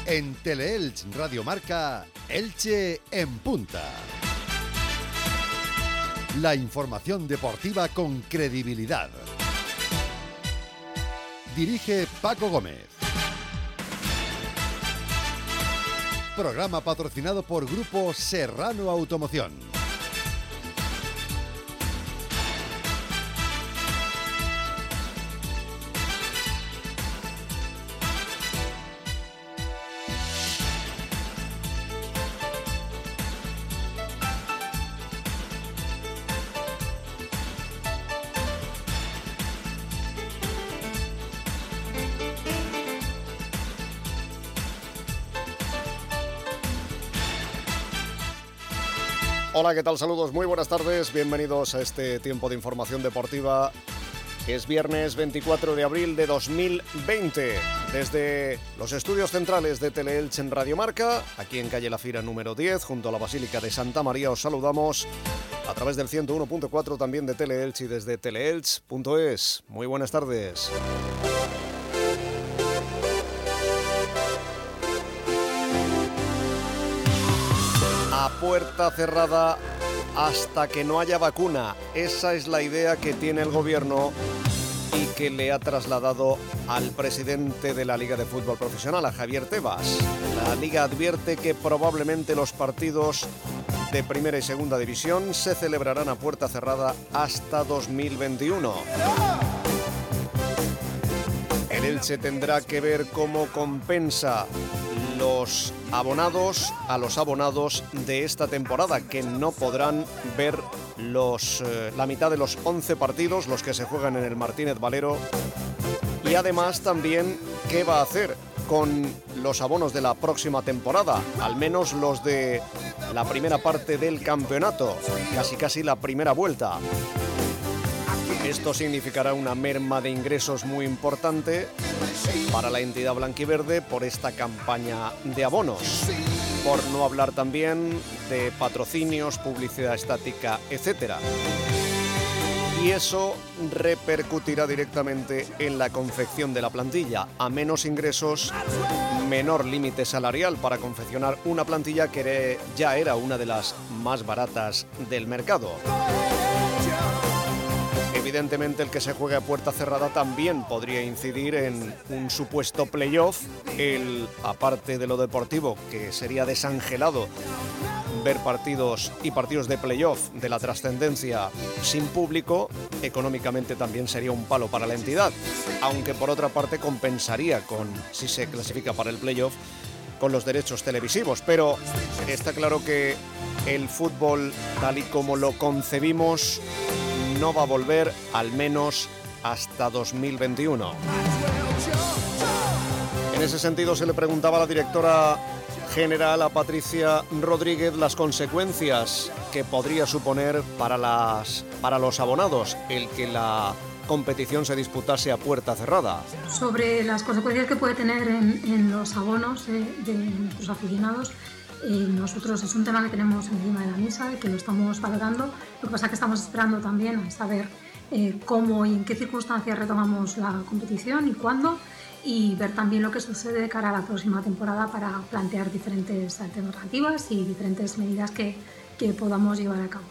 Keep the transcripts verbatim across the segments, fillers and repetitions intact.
En Teleelch Radio Marca, Elche en punta. La información deportiva con credibilidad. Dirige Paco Gómez. Programa patrocinado por Grupo Serrano Automoción. Hola, ¿qué tal? Saludos, muy buenas tardes, bienvenidos a este tiempo de información deportiva. Es viernes veinticuatro de abril de dos mil veinte. Desde los estudios centrales de Teleelch en Radio Marca, aquí en calle La Fira número diez, junto a la Basílica de Santa María, os saludamos a través del ciento uno punto cuatro también de Teleelch y desde teleelch punto es. Muy buenas tardes. A puerta cerrada hasta que no haya vacuna. Esa es la idea que tiene el gobierno y que le ha trasladado al presidente de la Liga de Fútbol Profesional, a Javier Tebas. La Liga advierte que probablemente los partidos de primera y segunda división se celebrarán a puerta cerrada hasta dos mil veintiuno. El Elche tendrá que ver cómo compensa los abonados a los abonados de esta temporada, que no podrán ver los, eh, la mitad de los once partidos, los que se juegan en el Martínez Valero, y además también qué va a hacer con los abonos de la próxima temporada, al menos los de la primera parte del campeonato, casi casi la primera vuelta. Esto significará una merma de ingresos muy importante para la entidad blanquiverde por esta campaña de abonos. Por no hablar también de patrocinios, publicidad estática, etcétera. Y eso repercutirá directamente en la confección de la plantilla. A menos ingresos, menor límite salarial para confeccionar una plantilla que ya era una de las más baratas del mercado. Evidentemente, el que se juegue a puerta cerrada también podría incidir en un supuesto playoff. El, aparte de lo deportivo, que sería desangelado ver partidos y partidos de playoff de la trascendencia sin público, económicamente también sería un palo para la entidad. Aunque por otra parte compensaría con, si se clasifica para el playoff, con los derechos televisivos. Pero está claro que el fútbol, tal y como lo concebimos, no va a volver al menos hasta dos mil veintiuno. En ese sentido se le preguntaba a la directora general, a Patricia Rodríguez, las consecuencias que podría suponer para, las, para los abonados el que la competición se disputase a puerta cerrada. Sobre las consecuencias que puede tener en, en los abonos eh, de nuestros aficionados, Eh, nosotros es un tema que tenemos encima de la mesa y que lo estamos valorando. Lo que pasa es que estamos esperando también a saber eh, cómo y en qué circunstancias retomamos la competición y cuándo, y ver también lo que sucede de cara a la próxima temporada para plantear diferentes alternativas y diferentes medidas que, que podamos llevar a cabo.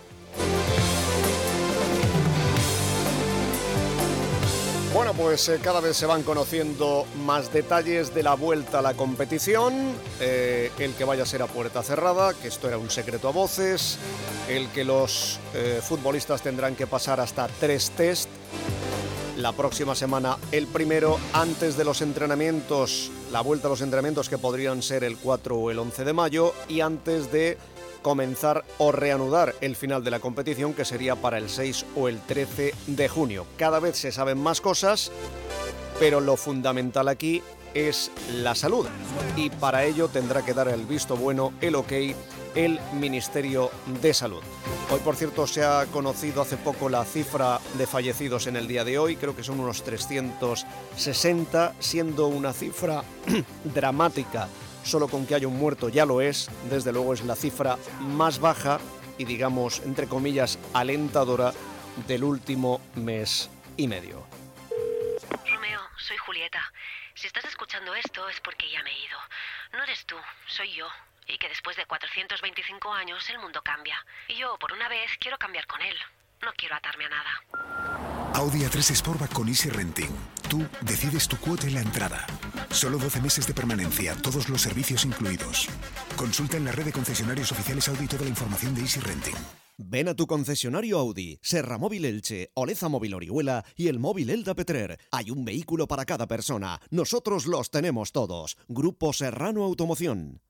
Bueno, pues eh, cada vez se van conociendo más detalles de la vuelta a la competición, eh, el que vaya a ser a puerta cerrada, que esto era un secreto a voces, el que los eh, futbolistas tendrán que pasar hasta tres test, la próxima semana el primero, antes de los entrenamientos, la vuelta a los entrenamientos que podrían ser el cuatro o el once de mayo, y antes de comenzar o reanudar el final de la competición, que sería para el seis o el trece de junio. Cada vez se saben más cosas, pero lo fundamental aquí es la salud, y para ello tendrá que dar el visto bueno, el ok, el Ministerio de Salud. Hoy, por cierto, se ha conocido hace poco la cifra de fallecidos en el día de hoy, creo que son unos trescientos sesenta, siendo una cifra dramática. Solo con que haya un muerto ya lo es, desde luego es la cifra más baja y, digamos, entre comillas, alentadora del último mes y medio. Romeo, soy Julieta. Si estás escuchando esto es porque ya me he ido. No eres tú, soy yo. Y que después de cuatrocientos veinticinco años el mundo cambia. Y yo, por una vez, quiero cambiar con él. No quiero atarme a nada. Audi A tres Sportback con Easy Renting. Tú decides tu cuota en la entrada. Solo doce meses de permanencia, todos los servicios incluidos. Consulta en la red de concesionarios oficiales Audi toda la información de Easy Renting. Ven a tu concesionario Audi, Serra Móvil Elche, Oleza Móvil Orihuela y el Móvil Elda Petrer. Hay un vehículo para cada persona. Nosotros los tenemos todos. Grupo Serrano Automoción.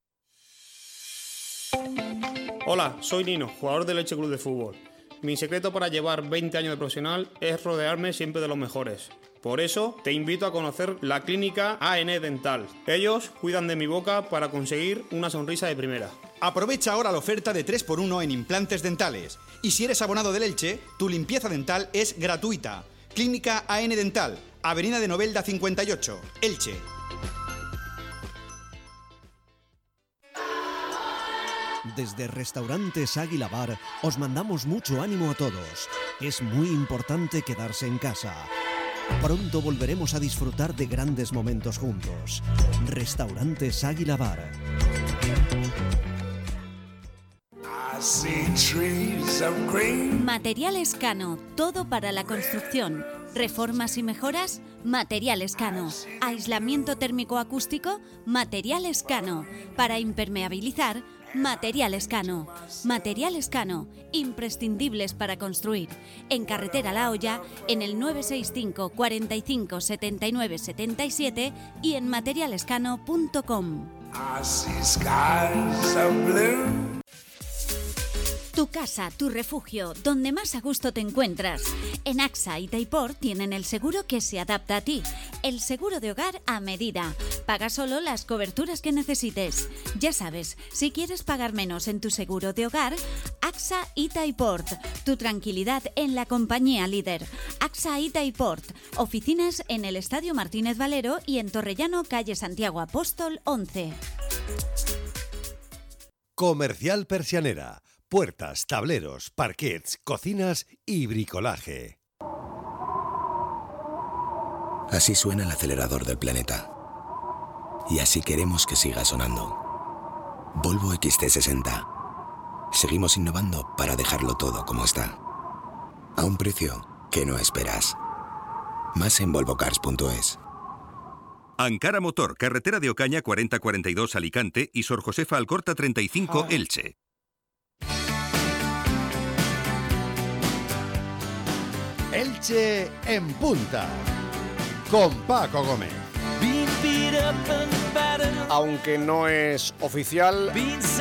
Hola, soy Nino, jugador del Elche Club de Fútbol. Mi secreto para llevar veinte años de profesional es rodearme siempre de los mejores. Por eso te invito a conocer la clínica A N Dental. Ellos cuidan de mi boca para conseguir una sonrisa de primera. Aprovecha ahora la oferta de tres por uno en implantes dentales. Y si eres abonado del Elche, tu limpieza dental es gratuita. Clínica A N Dental, Avenida de Novelda cincuenta y ocho, Elche. Desde Restaurantes Águila Bar os mandamos mucho ánimo a todos. Es muy importante quedarse en casa. Pronto volveremos a disfrutar de grandes momentos juntos. Restaurantes Águila Bar. Materiales Cano, todo para la construcción. Reformas y mejoras, Materiales Cano. Aislamiento térmico acústico, Materiales Cano. Para impermeabilizar, Materiales Cano. Materiales Cano, imprescindibles para construir. En Carretera La Hoya, en el nueve seis cinco, cuarenta y cinco, setenta y nueve, setenta y siete y en materialescano punto com. Tu casa, tu refugio, donde más a gusto te encuentras. En AXA y Taipor tienen el seguro que se adapta a ti. El seguro de hogar a medida. Paga solo las coberturas que necesites. Ya sabes, si quieres pagar menos en tu seguro de hogar, AXA y Taiport. Tu tranquilidad en la compañía líder. AXA y Taiport. Oficinas en el Estadio Martínez Valero y en Torrellano, calle Santiago Apóstol once. Comercial Persianera. Puertas, tableros, parquets, cocinas y bricolaje. Así suena el acelerador del planeta. Y así queremos que siga sonando. Volvo X C sesenta. Seguimos innovando para dejarlo todo como está. A un precio que no esperas. Más en volvo cars punto es. Ankara Motor, carretera de Ocaña cuarenta cuarenta y dos Alicante y Sor Josefa Alcorta treinta y cinco Elche. Elche en punta, con Paco Gómez. Aunque no es oficial,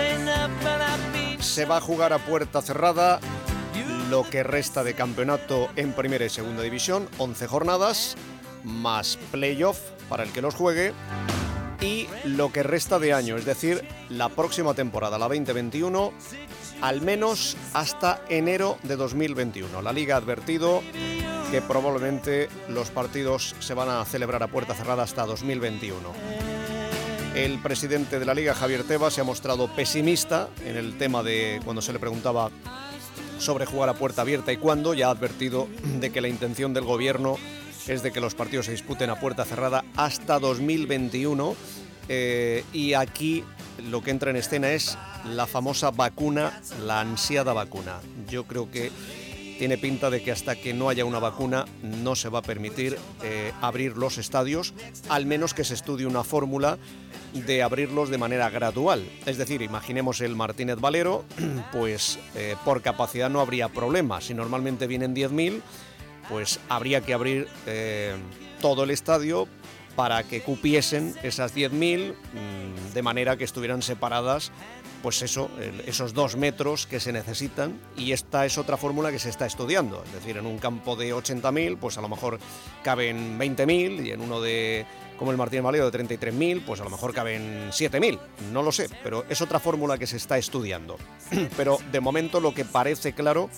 se va a jugar a puerta cerrada lo que resta de campeonato en primera y segunda división, once jornadas, más playoff para el que los juegue, y lo que resta de año, es decir, la próxima temporada, la veinte veintiuno, al menos hasta enero de dos mil veintiuno. La Liga ha advertido que probablemente los partidos se van a celebrar a puerta cerrada hasta dos mil veintiuno. El presidente de la Liga, Javier Tebas, se ha mostrado pesimista en el tema de cuando se le preguntaba sobre jugar a puerta abierta y cuándo. Ya ha advertido de que la intención del gobierno es de que los partidos se disputen a puerta cerrada hasta dos mil veintiuno. Eh, y aquí lo que entra en escena es la famosa vacuna, la ansiada vacuna. Yo creo que tiene pinta de que hasta que no haya una vacuna no se va a permitir eh, abrir los estadios, al menos que se estudie una fórmula de abrirlos de manera gradual. Es decir, imaginemos el Martínez Valero, pues eh, por capacidad no habría problema. Si normalmente vienen diez mil, pues habría que abrir eh, todo el estadio para que cupiesen esas diez mil, mmm, de manera que estuvieran separadas, pues eso, el, esos dos metros que se necesitan, y esta es otra fórmula que se está estudiando. Es decir, en un campo de ochenta mil, pues a lo mejor caben veinte mil, y en uno de, como el Martínez Valero, de treinta y tres mil, pues a lo mejor caben siete mil, no lo sé, pero es otra fórmula que se está estudiando. Pero de momento lo que parece claro,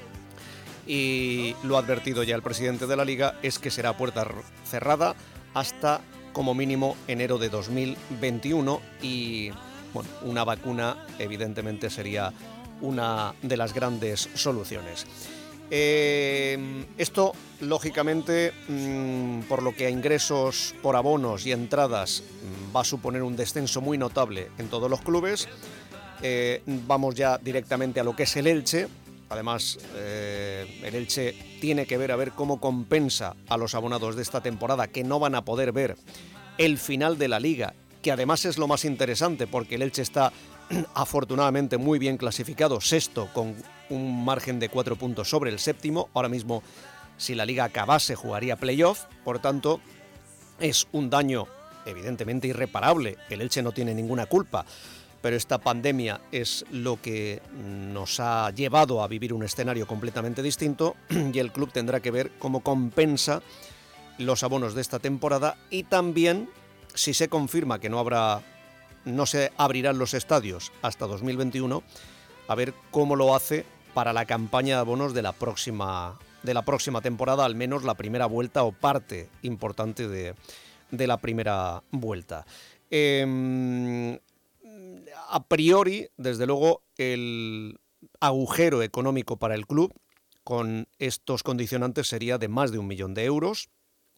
y lo ha advertido ya el presidente de la Liga, es que será puerta cerrada hasta como mínimo enero de dos mil veintiuno, y bueno, una vacuna evidentemente sería una de las grandes soluciones. Eh, esto, lógicamente, mmm, por lo que a ingresos por abonos y entradas va a suponer un descenso muy notable en todos los clubes. Eh, vamos ya directamente a lo que es el Elche. Además, eh, el Elche tiene que ver a ver cómo compensa a los abonados de esta temporada, que no van a poder ver el final de la Liga, que además es lo más interesante, porque el Elche está afortunadamente muy bien clasificado, sexto, con un margen de cuatro puntos sobre el séptimo. Ahora mismo, si la Liga acabase, jugaría playoff, por tanto, es un daño evidentemente irreparable. El Elche no tiene ninguna culpa, pero esta pandemia es lo que nos ha llevado a vivir un escenario completamente distinto, y el club tendrá que ver cómo compensa los abonos de esta temporada, y también, si se confirma que no habrá, no se abrirán los estadios hasta dos mil veintiuno, a ver cómo lo hace para la campaña de abonos de la próxima, de la próxima temporada, al menos la primera vuelta o parte importante de, de la primera vuelta. Eh, A priori, desde luego, el agujero económico para el club con estos condicionantes sería de más de un millón de euros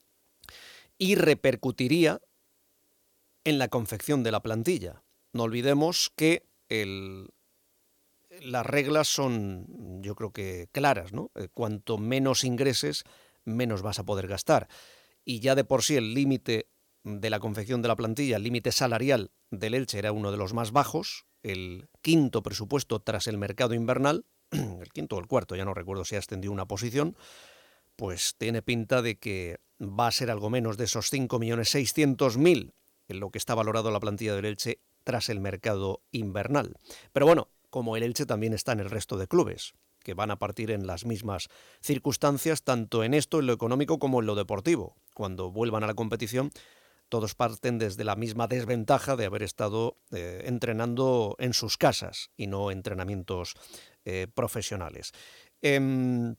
y repercutiría en la confección de la plantilla. No olvidemos que el, las reglas son, yo creo que claras, ¿no? Cuanto menos ingreses, menos vas a poder gastar. Y ya de por sí el límite de la confección de la plantilla, el límite salarial del Elche era uno de los más bajos, el quinto presupuesto tras el mercado invernal, el quinto o el cuarto, ya no recuerdo si ha ascendido una posición, pues tiene pinta de que va a ser algo menos de esos cinco millones seiscientos mil en lo que está valorado la plantilla del Elche tras el mercado invernal. Pero bueno, como el Elche también está en el resto de clubes, que van a partir en las mismas circunstancias, tanto en esto, en lo económico, como en lo deportivo. Cuando vuelvan a la competición, todos parten desde la misma desventaja de haber estado eh, entrenando en sus casas y no entrenamientos eh, profesionales. Eh,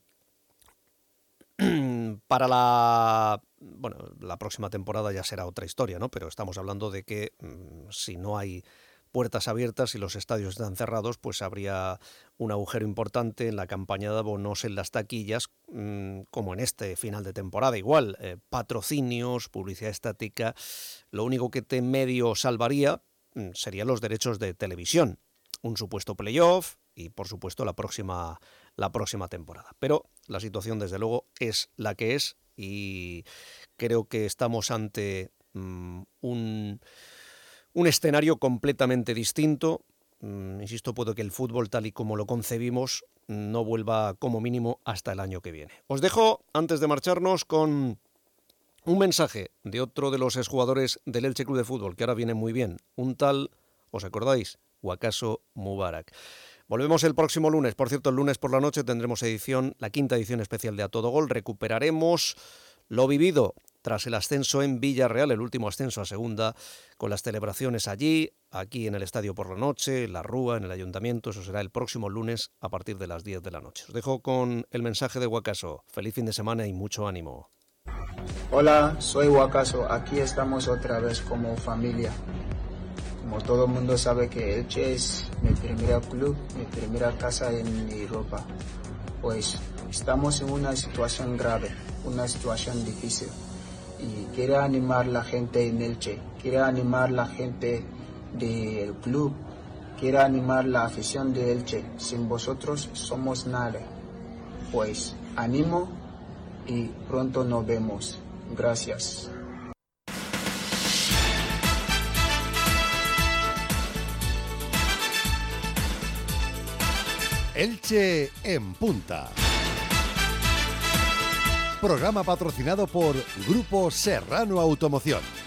para la, bueno, la próxima temporada ya será otra historia, ¿no? Pero estamos hablando de que mmm, si no hay puertas abiertas y los estadios están cerrados, pues habría un agujero importante en la campaña de abonos, en las taquillas, mmm, como en este final de temporada. Igual, eh, patrocinios, publicidad estática. Lo único que te medio salvaría mmm, serían los derechos de televisión, un supuesto playoff y, por supuesto, la próxima, la próxima temporada. Pero la situación, desde luego, es la que es, y creo que estamos ante mmm, un... Un escenario completamente distinto. Mm, insisto, puedo que el fútbol tal y como lo concebimos no vuelva como mínimo hasta el año que viene. Os dejo, antes de marcharnos, con un mensaje de otro de los exjugadores del Elche Club de Fútbol, que ahora viene muy bien, un tal, ¿os acordáis? Wakaso Mubarak. Volvemos el próximo lunes. Por cierto, el lunes por la noche tendremos edición, la quinta edición especial de A Todo Gol. Recuperaremos lo vivido tras el ascenso en Villarreal, el último ascenso a segunda, con las celebraciones allí, aquí en el estadio por la noche, en la Rúa, en el ayuntamiento. Eso será el próximo lunes a partir de las diez de la noche. Os dejo con el mensaje de Wakaso. Feliz fin de semana y mucho ánimo. Hola, soy Wakaso. Aquí estamos otra vez como familia. Como todo el mundo sabe que Elche es mi primer club, mi primera casa en Europa. Pues estamos en una situación grave, una situación difícil. Y quiero animar a la gente en Elche, quiero animar a la gente del club, quiero animar a la afición de Elche. Sin vosotros somos nada. Pues animo y pronto nos vemos. Gracias. Elche en Punta. Programa patrocinado por Grupo Serrano Automoción.